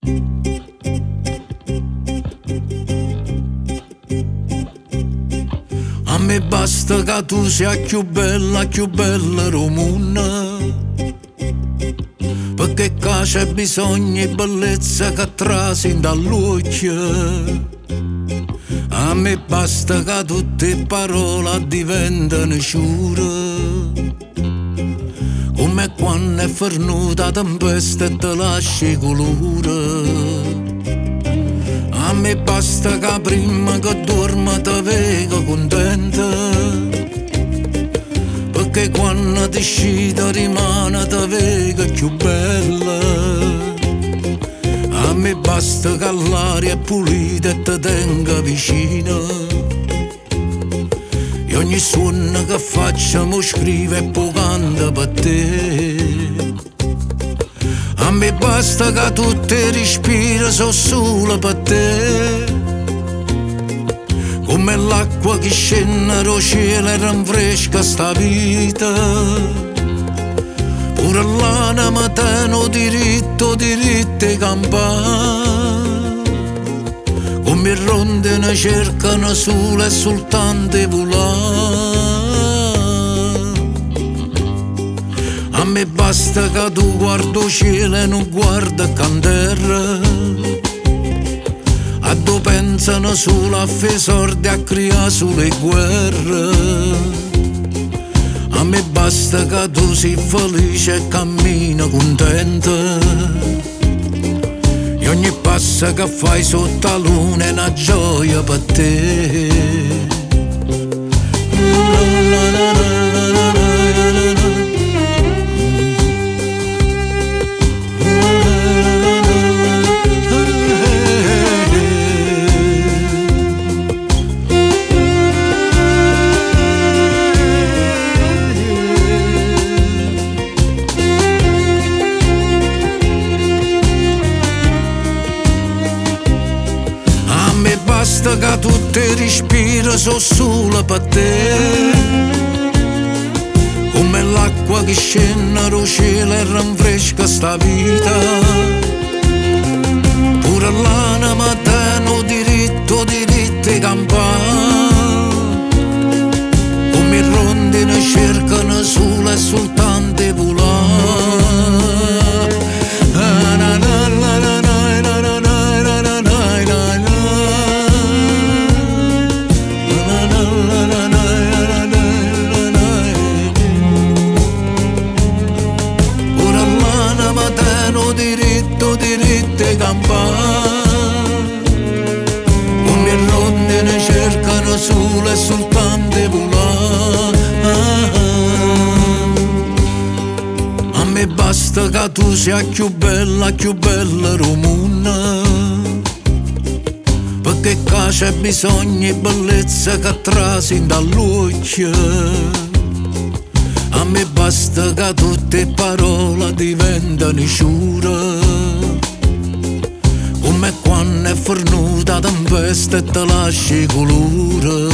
A me basta che tu sia più bella Romuna, perché qua c'è bisogno di bellezza che trasi dall'occhio. A me basta che tutte le parole diventano sciure, come quando è fernuta tempesta e te lasci colore. A me basta che prima che dorma te vedo contenta, perché quando ti scita rimane te vedo più bella. A me basta che l'aria è pulita e te tenga vicino, e ogni suono che facciamo scrive e poi canta per te. A me basta che tutte respira so solo per te, come l'acqua che scende dal cielo e rinfresca sta vita. Pure l'anima teno diritto e campare, come i rondini cercano sole e soltanto volare. A me basta che tu guarda il cielo e non guarda canterra, a dove pensano solo a fare sordi, a creare sulle guerre. A me basta che tu sei felice e cammina contenta, e ogni passo che fai sotto la luna è una gioia per te. Basta che tutte respira so solo per te, come l'acqua che scende dal cielo e rinfresca sta vita. Pure l'anima teno diritto e campare, come i rondini cercano sole e soltanto volare. Diritto e campare, come i rondini cercano sole e soltanto volare. A me basta che tu sia più bella Romuna, perché qua c'è bisogno di bellezza che trasi dall'occhio. A me basta che tutte le parole diventano sciure, come quando è fornuta tempesta e te lasci colore.